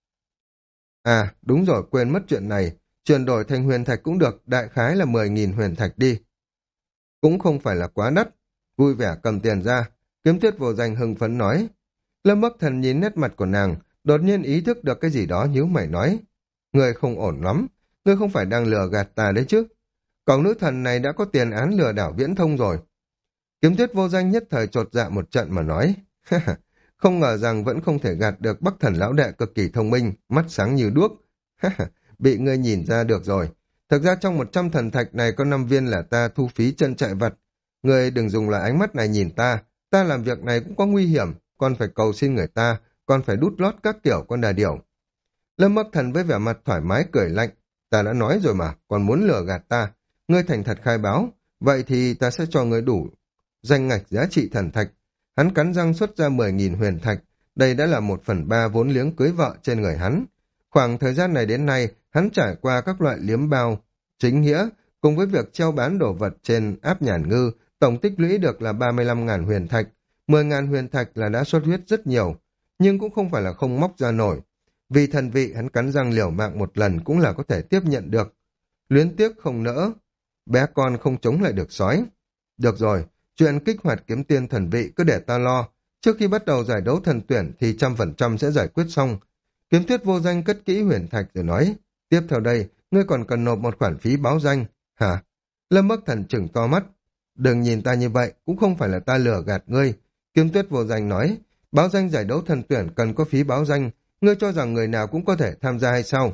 À, đúng rồi, quên mất chuyện này. Chuyển đổi thành huyền thạch cũng được, đại khái là mười nghìn huyền thạch đi. Cũng không phải là quá đắt. Vui vẻ cầm tiền ra, Kiếm Tuyết Vô Danh hưng phấn nói. Lâm Bắc Thần nhìn nét mặt của nàng, đột nhiên ý thức được cái gì đó nhíu mày nói. Ngươi không ổn lắm, ngươi không phải đang lừa gạt ta đấy chứ. Cậu nữ thần này đã có tiền án lừa đảo viễn thông rồi. Kiếm Tuyết vô danh nhất thời chột dạ một trận mà nói, không ngờ rằng vẫn không thể gạt được Bắc Thần lão đệ cực kỳ thông minh, mắt sáng như đuốc. Bị ngươi nhìn ra được rồi. Thực ra trong một trăm thần thạch này có năm viên là ta thu phí chân chạy vật. Ngươi đừng dùng loại ánh mắt này nhìn ta, ta làm việc này cũng có nguy hiểm, còn phải cầu xin người ta, còn phải đút lót các kiểu con đà điểu. Lâm Bắc Thần với vẻ mặt thoải mái cười lạnh, ta đã nói rồi mà, còn muốn lừa gạt ta. Ngươi thành thật khai báo, vậy thì ta sẽ cho ngươi đủ danh ngạch giá trị thần thạch. Hắn cắn răng xuất ra mười nghìn huyền thạch, đây đã là một phần ba vốn liếng cưới vợ trên người hắn. Khoảng thời gian này đến nay, hắn trải qua các loại liếm bao, chính nghĩa, cùng với việc treo bán đồ vật trên áp nhàn ngư, tổng tích lũy được là ba mươi lăm nghìn huyền thạch. mười nghìn huyền thạch là đã xuất huyết rất nhiều, nhưng cũng không phải là không móc ra nổi. Vì thần vị hắn cắn răng liều mạng một lần cũng là có thể tiếp nhận được. Luyến tiếc không nỡ, bé con không chống lại được sói. Được rồi, chuyện kích hoạt kiếm tiên thần vị cứ để ta lo. Trước khi bắt đầu giải đấu thần tuyển thì trăm phần trăm sẽ giải quyết xong. Kiếm Tuyết vô danh cất kỹ huyền thạch rồi nói, tiếp theo đây, ngươi còn cần nộp một khoản phí báo danh. Hả? Lâm Bắc Thần trừng to mắt. Đừng nhìn ta như vậy, cũng không phải là ta lừa gạt ngươi. Kiếm Tuyết vô danh nói, báo danh giải đấu thần tuyển cần có phí báo danh, ngươi cho rằng người nào cũng có thể tham gia hay sao?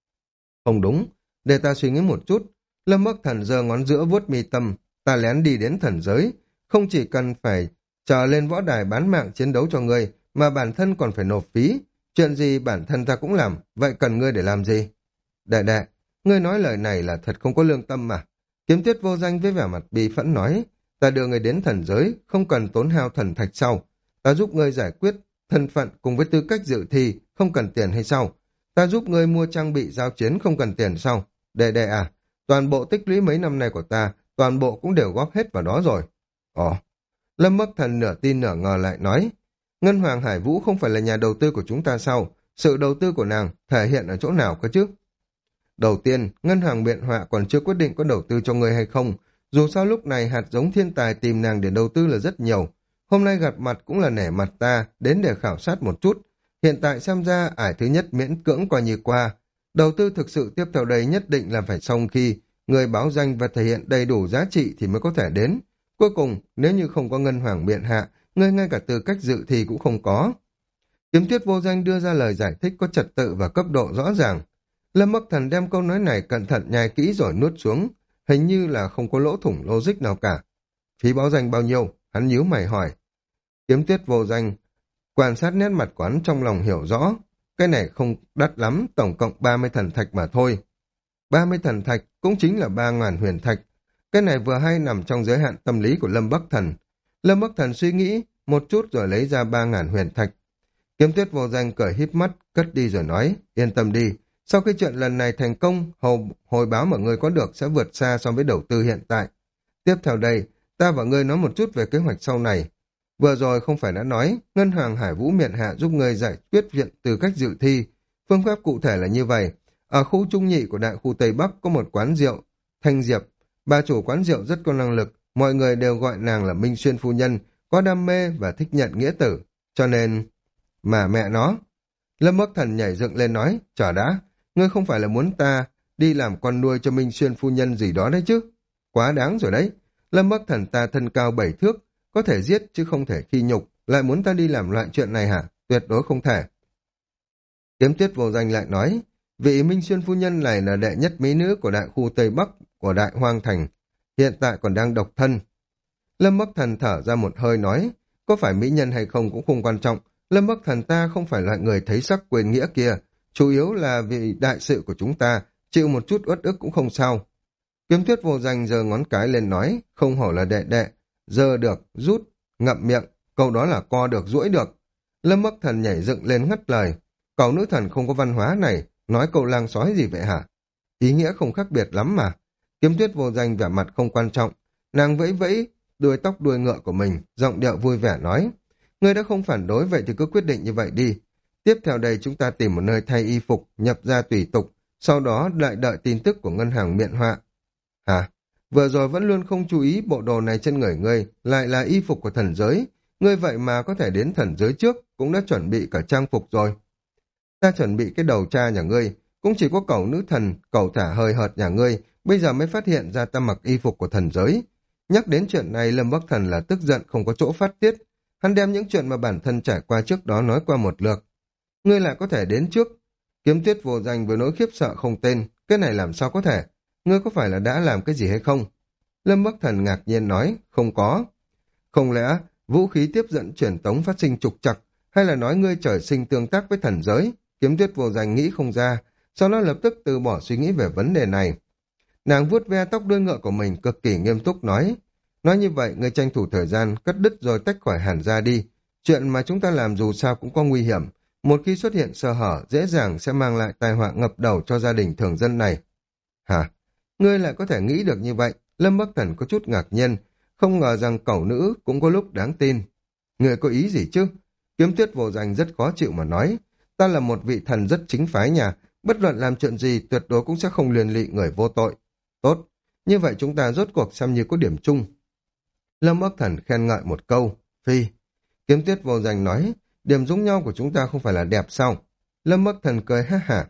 Không đúng, để ta suy nghĩ một chút. Lâm Bắc Thần giơ ngón giữa vuốt mi tâm, ta lén đi đến thần giới, không chỉ cần phải chờ lên võ đài bán mạng chiến đấu cho ngươi, mà bản thân còn phải nộp phí. Chuyện gì bản thân ta cũng làm, vậy cần ngươi để làm gì? Đệ đệ, ngươi nói lời này là thật không có lương tâm mà. Kiếm Tuyết vô danh với vẻ mặt bi phẫn nói, ta đưa ngươi đến thần giới, không cần tốn hao thần thạch sau. Ta giúp ngươi giải quyết thân phận cùng với tư cách dự thi, không cần tiền hay sao? Ta giúp ngươi mua trang bị giao chiến không cần tiền sao? Đệ đệ à, toàn bộ tích lũy mấy năm nay của ta, toàn bộ cũng đều góp hết vào đó rồi. Ồ, Lâm Bắc Thần nửa tin nửa ngờ lại nói, Ngân Hoàng Hải Vũ không phải là nhà đầu tư của chúng ta sao? Sự đầu tư của nàng thể hiện ở chỗ nào cơ chứ? Đầu tiên, Ngân Hàng Biện Họa còn chưa quyết định có đầu tư cho ngươi hay không. Dù sao lúc này hạt giống thiên tài tìm nàng để đầu tư là rất nhiều. Hôm nay gặp mặt cũng là nể mặt ta, đến để khảo sát một chút. Hiện tại xem ra ải thứ nhất miễn cưỡng coi như qua. Đầu tư thực sự tiếp theo đây nhất định là phải xong khi người báo danh và thể hiện đầy đủ giá trị thì mới có thể đến. Cuối cùng, nếu như không có Ngân Hoàng Biện Hạ, ngươi ngay cả tư cách dự thì cũng không có. Kiếm Tuyết vô danh đưa ra lời giải thích có trật tự và cấp độ rõ ràng. Lâm Bắc Thần đem câu nói này cẩn thận nhai kỹ rồi nuốt xuống, hình như là không có lỗ thủng logic nào cả. Phí báo danh bao nhiêu? Hắn nhíu mày hỏi. Kiếm Tuyết vô danh quan sát nét mặt của hắn trong lòng hiểu rõ, cái này không đắt lắm, tổng cộng ba mươi thần thạch mà thôi. ba mươi thần thạch cũng chính là ba ngàn huyền thạch. Cái này vừa hay nằm trong giới hạn tâm lý của Lâm Bắc Thần. Lâm Bắc Thần suy nghĩ một chút rồi lấy ra ba ngàn huyền thạch. Kiếm Tuyết vô danh cười híp mắt, cất đi rồi nói, yên tâm đi, sau khi chuyện lần này thành công, hồi, hồi báo mà ngươi có được sẽ vượt xa so với đầu tư hiện tại. Tiếp theo đây, ta và ngươi nói một chút về kế hoạch sau này. Vừa rồi không phải đã nói, Ngân hàng Hải Vũ miện hạ giúp ngươi giải quyết viện từ cách dự thi. Phương pháp cụ thể là như vậy. Ở khu trung nhị của đại khu Tây Bắc có một quán rượu, Thanh Diệp. Bà chủ quán rượu rất có năng lực, mọi người đều gọi nàng là Minh Xuyên Phu Nhân, có đam mê và thích nhận nghĩa tử. Cho nên... Mà mẹ nó... Lâm Bắc Thần nhảy dựng lên nói, chờ đã, ngươi không phải là muốn ta đi làm con nuôi cho Minh Xuyên Phu Nhân gì đó đấy chứ? Quá đáng rồi đấy. Lâm Bắc Thần ta thân cao bảy thước, có thể giết chứ không thể khi nhục, lại muốn ta đi làm loại chuyện này hả? Tuyệt đối không thể. Kiếm Tuyết vô danh lại nói, vị Minh Xuyên Phu Nhân này là đệ nhất mỹ nữ của đại khu Tây Bắc của Đại Hoang Thành, hiện tại còn đang độc thân. Lâm Bắc Thần thở ra một hơi nói, có phải mỹ nhân hay không cũng không quan trọng, Lâm Bắc Thần ta không phải loại người thấy sắc quên nghĩa kia, chủ yếu là vì đại sự của chúng ta, chịu một chút uất ức cũng không sao. Kiếm Tuyết vô danh giơ ngón cái lên nói, không hổ là đệ đệ, giơ được, rút, ngậm miệng, câu đó là co được, duỗi được. Lâm Bắc Thần nhảy dựng lên ngắt lời, cậu nữ thần không có văn hóa này, nói câu lang sói gì vậy hả? Ý nghĩa không khác biệt lắm mà. Kiếm Tuyết vô danh vẻ mặt không quan trọng, nàng vẫy vẫy đuôi tóc đuôi ngựa của mình, giọng điệu vui vẻ nói, ngươi đã không phản đối vậy thì cứ quyết định như vậy đi. Tiếp theo đây chúng ta tìm một nơi thay y phục, nhập ra tùy tục, sau đó lại đợi tin tức của ngân hàng miện họa. Hả? Vừa rồi vẫn luôn không chú ý bộ đồ này trên người ngươi, lại là y phục của thần giới. Ngươi vậy mà có thể đến thần giới trước, cũng đã chuẩn bị cả trang phục rồi. Ta chuẩn bị cái đầu cha nhà ngươi, cũng chỉ có cậu nữ thần, cậu thả hơi hợt nhà ngươi, bây giờ mới phát hiện ra ta mặc y phục của thần giới. Nhắc đến chuyện này, Lâm Bắc Thần là tức giận không có chỗ phát tiết. Hắn đem những chuyện mà bản thân trải qua trước đó nói qua một lượt. Ngươi lại có thể đến trước. Kiếm Tuyết Vô Danh với nỗi khiếp sợ không tên. Cái này làm sao có thể? Ngươi có phải là đã làm cái gì hay không? Lâm Bắc Thần ngạc nhiên nói, không có. Không lẽ vũ khí tiếp dẫn truyền tống phát sinh trục trặc, hay là nói ngươi trời sinh tương tác với thần giới? Kiếm Tuyết Vô Danh nghĩ không ra, sau đó lập tức từ bỏ suy nghĩ về vấn đề này. Nàng vuốt ve tóc đuôi ngựa của mình, cực kỳ nghiêm túc nói. Nói như vậy, ngươi tranh thủ thời gian, cắt đứt rồi tách khỏi Hàn gia đi. Chuyện mà chúng ta làm dù sao cũng có nguy hiểm. Một khi xuất hiện sơ hở, dễ dàng sẽ mang lại tai họa ngập đầu cho gia đình thường dân này. Hả? Ngươi lại có thể nghĩ được như vậy? Lâm Bắc Thần có chút ngạc nhiên, không ngờ rằng cẩu nữ cũng có lúc đáng tin. Ngươi có ý gì chứ? Kiếm Tuyết Vô Danh rất khó chịu mà nói. Ta là một vị thần rất chính phái nhà, bất luận làm chuyện gì tuyệt đối cũng sẽ không liên lụy người vô tội. Tốt, như vậy chúng ta rốt cuộc xem như có điểm chung. Lâm Bắc Thần khen ngợi một câu, phi. Kiếm Tuyết Vô Danh nói, điểm giống nhau của chúng ta không phải là đẹp sao? Lâm Bắc Thần cười ha hả.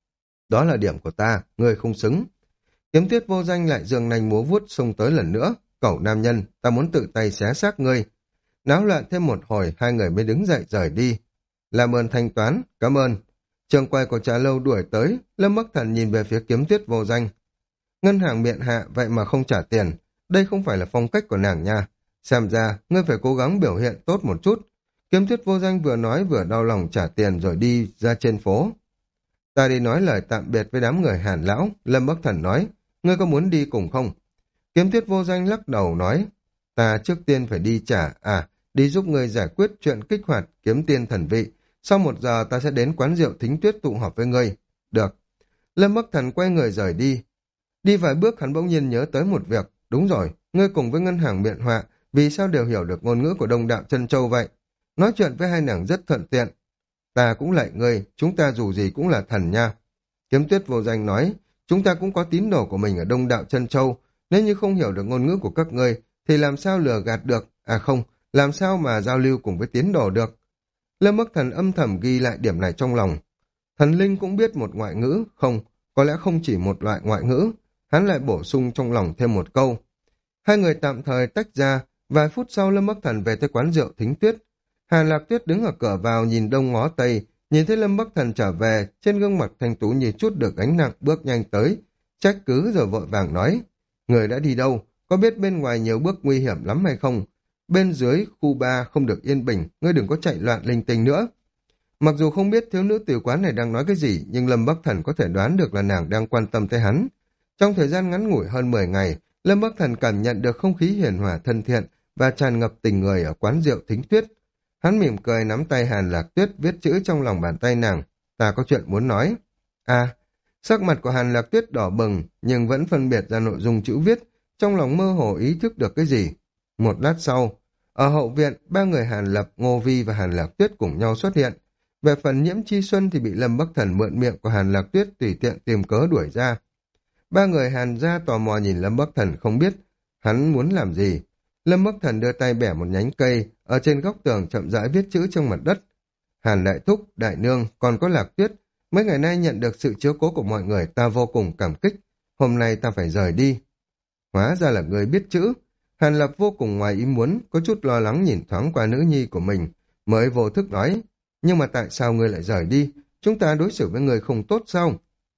Đó là điểm của ta, ngươi không xứng. Kiếm Tuyết Vô Danh lại giường nành múa vuốt xông tới lần nữa. Cẩu nam nhân, ta muốn tự tay xé xác ngươi. Náo loạn thêm một hồi, hai người mới đứng dậy rời đi. Làm ơn thanh toán, cảm ơn. Trường quay của trà lâu đuổi tới, Lâm Bắc Thần nhìn về phía Kiếm Tuyết Vô Danh. Ngân hàng miệng hạ vậy mà không trả tiền, đây không phải là phong cách của nàng nha. Xem ra, ngươi phải cố gắng biểu hiện tốt một chút. Kiếm Tuyết Vô Danh vừa nói vừa đau lòng trả tiền rồi đi ra trên phố. Ta đi nói lời tạm biệt với đám người Hàn lão, Lâm Bắc Thần nói, ngươi có muốn đi cùng không? Kiếm Tuyết Vô Danh lắc đầu nói, ta trước tiên phải đi trả, à, đi giúp ngươi giải quyết chuyện kích hoạt kiếm tiên thần vị, sau một giờ ta sẽ đến quán rượu Thính Tuyết tụ họp với ngươi. Được. Lâm Bắc Thần quay người rời đi. Đi vài bước hắn bỗng nhiên nhớ tới một việc, đúng rồi, ngươi cùng với ngân hàng miện họa, vì sao đều hiểu được ngôn ngữ của Đông Đạo Chân Châu vậy? Nói chuyện với hai nàng rất thuận tiện. Ta cũng lạy ngươi, chúng ta dù gì cũng là thần nha. Kiếm Tuyết Vô Danh nói, chúng ta cũng có tín đồ của mình ở Đông Đạo Chân Châu, nếu như không hiểu được ngôn ngữ của các ngươi, thì làm sao lừa gạt được, à không, làm sao mà giao lưu cùng với tín đồ được. Lâm Bắc Thần âm thầm ghi lại điểm này trong lòng. Thần linh cũng biết một ngoại ngữ, không, có lẽ không chỉ một loại ngoại ngữ. Hắn lại bổ sung trong lòng thêm một câu. Hai người tạm thời tách ra, vài phút sau Lâm Bắc Thần về tới quán rượu Thính Tuyết. Hàn Lạc Tuyết đứng ở cửa vào nhìn đông ngó tây, nhìn thấy Lâm Bắc Thần trở về, trên gương mặt thanh tú như chút được gánh nặng bước nhanh tới, trách cứ rồi vội vàng nói. Người đã đi đâu, có biết bên ngoài nhiều bước nguy hiểm lắm hay không? Bên dưới khu ba không được yên bình, ngươi đừng có chạy loạn linh tinh nữa. Mặc dù không biết thiếu nữ tiểu quán này đang nói cái gì, nhưng Lâm Bắc Thần có thể đoán được là nàng đang quan tâm tới hắn. Trong thời gian ngắn ngủi hơn mười ngày, Lâm Bắc Thần cảm nhận được không khí hiền hòa thân thiện và tràn ngập tình người ở quán rượu Thính Tuyết. Hắn mỉm cười nắm tay Hàn Lạc Tuyết viết chữ trong lòng bàn tay nàng. Ta có chuyện muốn nói. À, sắc mặt của Hàn Lạc Tuyết đỏ bừng nhưng vẫn phân biệt ra nội dung chữ viết, trong lòng mơ hồ ý thức được cái gì. Một lát sau, ở hậu viện, ba người Hàn Lập, Ngô Vi và Hàn Lạc Tuyết cùng nhau xuất hiện. Về phần Nhiễm Chi Xuân thì bị Lâm Bắc Thần mượn miệng của Hàn Lạc Tuyết tùy tiện tìm cớ đuổi ra. Ba người Hàn gia tò mò nhìn Lâm Bắc Thần không biết hắn muốn làm gì. Lâm Bắc Thần đưa tay bẻ một nhánh cây, ở trên góc tường chậm rãi viết chữ trong mặt đất. Hàn Đại Thúc, Đại Nương, còn có Lạc Tuyết, mấy ngày nay nhận được sự chiếu cố của mọi người ta vô cùng cảm kích. Hôm nay ta phải rời đi. Hóa ra là người biết chữ. Hàn Lập vô cùng ngoài ý muốn, có chút lo lắng nhìn thoáng qua nữ nhi của mình, mới vô thức nói. Nhưng mà tại sao ngươi lại rời đi? Chúng ta đối xử với người không tốt sao?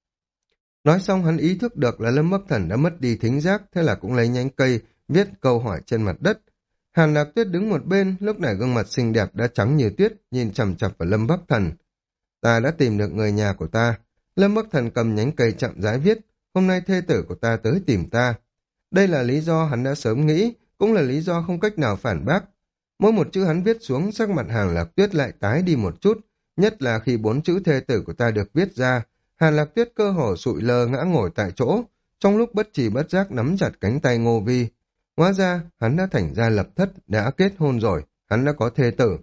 Nói xong hắn ý thức được là Lâm Bắc Thần đã mất đi thính giác, thế là cũng lấy nhánh cây, viết câu hỏi trên mặt đất. Hàn Lạc Tuyết đứng một bên, lúc này gương mặt xinh đẹp đã trắng như tuyết, nhìn chằm chằm vào Lâm Bắc Thần. Ta đã tìm được người nhà của ta. Lâm Bắc Thần cầm nhánh cây chậm rãi viết, hôm nay thê tử của ta tới tìm ta. Đây là lý do hắn đã sớm nghĩ, cũng là lý do không cách nào phản bác. Mỗi một chữ hắn viết xuống, sắc mặt Hàn Lạc Tuyết lại tái đi một chút, nhất là khi bốn chữ thê tử của ta được viết ra. Hàn Lạc Tuyết cơ hồ sụi lơ ngã ngồi tại chỗ, trong lúc bất trì bất giác nắm chặt cánh tay Ngô Vi. Hóa ra, hắn đã thành ra lập thất, đã kết hôn rồi, hắn đã có thê tử.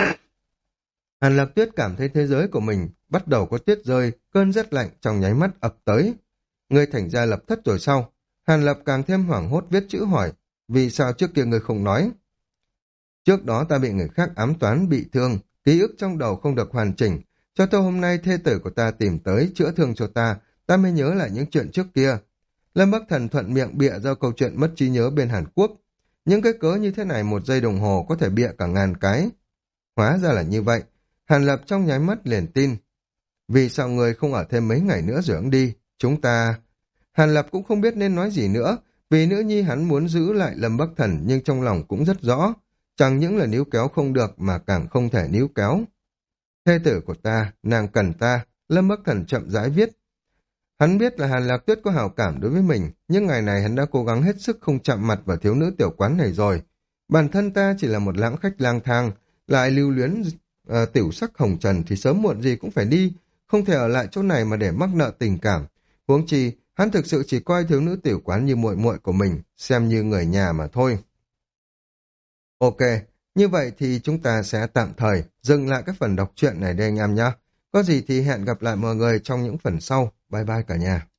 Hàn Lạc Tuyết cảm thấy thế giới của mình bắt đầu có tuyết rơi, cơn rét lạnh trong nháy mắt ập tới. Ngươi thành ra lập thất rồi sao? Hàn Lập càng thêm hoảng hốt viết chữ hỏi, vì sao trước kia ngươi không nói? Trước đó ta bị người khác ám toán bị thương, ký ức trong đầu không được hoàn chỉnh, cho tới hôm nay thê tử của ta tìm tới chữa thương cho ta, ta mới nhớ lại những chuyện trước kia. Lâm Bắc Thần thuận miệng bịa ra câu chuyện mất trí nhớ bên Hàn Quốc. Những cái cớ như thế này một giây đồng hồ có thể bịa cả ngàn cái. Hóa ra là như vậy. Hàn Lập trong nháy mắt liền tin. Vì sao người không ở thêm mấy ngày nữa rồi ông đi? Chúng ta... Hàn Lập cũng không biết nên nói gì nữa, vì nữ nhi hắn muốn giữ lại Lâm Bắc Thần nhưng trong lòng cũng rất rõ. Chẳng những là níu kéo không được mà càng không thể níu kéo. Thê tử của ta, nàng cần ta, Lâm Bắc Thần chậm rãi viết. Hắn biết là Hàn Lạc Tuyết có hảo cảm đối với mình, nhưng ngày này hắn đã cố gắng hết sức không chạm mặt vào thiếu nữ tiểu quán này rồi. Bản thân ta chỉ là một lãng khách lang thang, lại lưu luyến uh, tiểu sắc hồng trần thì sớm muộn gì cũng phải đi, không thể ở lại chỗ này mà để mắc nợ tình cảm. Huống chi, hắn thực sự chỉ coi thiếu nữ tiểu quán như muội muội của mình, xem như người nhà mà thôi. Ok, như vậy thì chúng ta sẽ tạm thời dừng lại cái phần đọc truyện này đây anh em nhé. Có gì thì hẹn gặp lại mọi người trong những phần sau. Bye bye cả nhà.